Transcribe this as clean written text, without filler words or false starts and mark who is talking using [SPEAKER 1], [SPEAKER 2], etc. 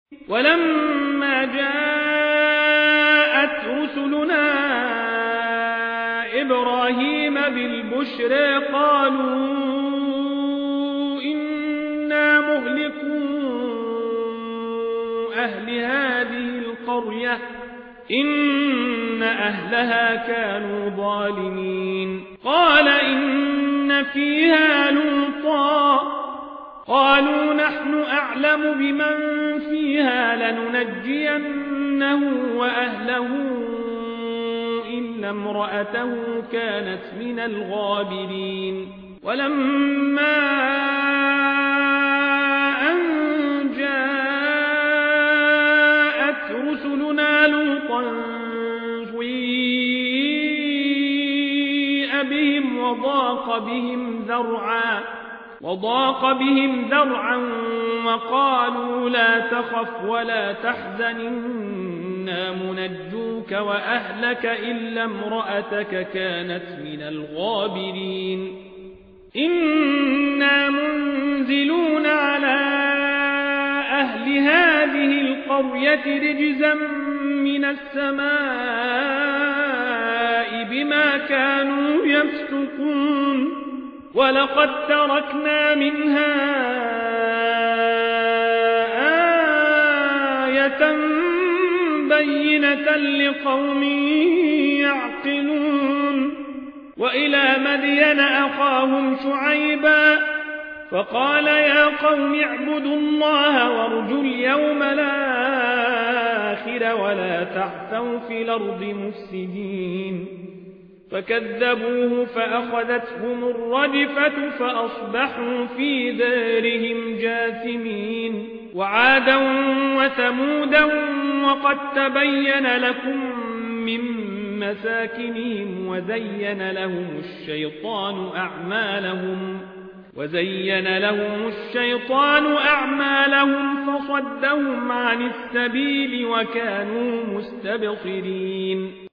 [SPEAKER 1] ولما جاءت رسلنا إبراهيم بالبشرى قالوا إنا مهلكو أهل هذه القرية إن أهلها كانوا ظالمين قال إن فيها لوطا قالوا نحن أعلم بمن فيها لننجينه وأهله إلا امرأته كانت من الغابرين ولما أن جاءت رسلنا لوطا سيء بهم وضاق بهم ذرعا وقالوا لا تخف ولا تحزن إنا منجوك وأهلك إلا امرأتك كانت من الغابرين إنا منزلون على أهل هذه القرية رجزا من السماء بما كانوا يفسقون ولقد تركنا منها آية بينة لقوم يعقلون وإلى مدين أخاهم شعيبا فقال يا قوم اعبدوا الله وارجوا اليوم الآخر ولا تعثوا في الأرض مفسدين فكذبوه فأخذتهم الرجفة فأصبحوا في دارهم جاثمين وعادا وثمودا وقد تبين لكم من مساكنهم وزين لهم الشيطان أعمالهم فصدهم عن السبيل وكانوا مستبصرين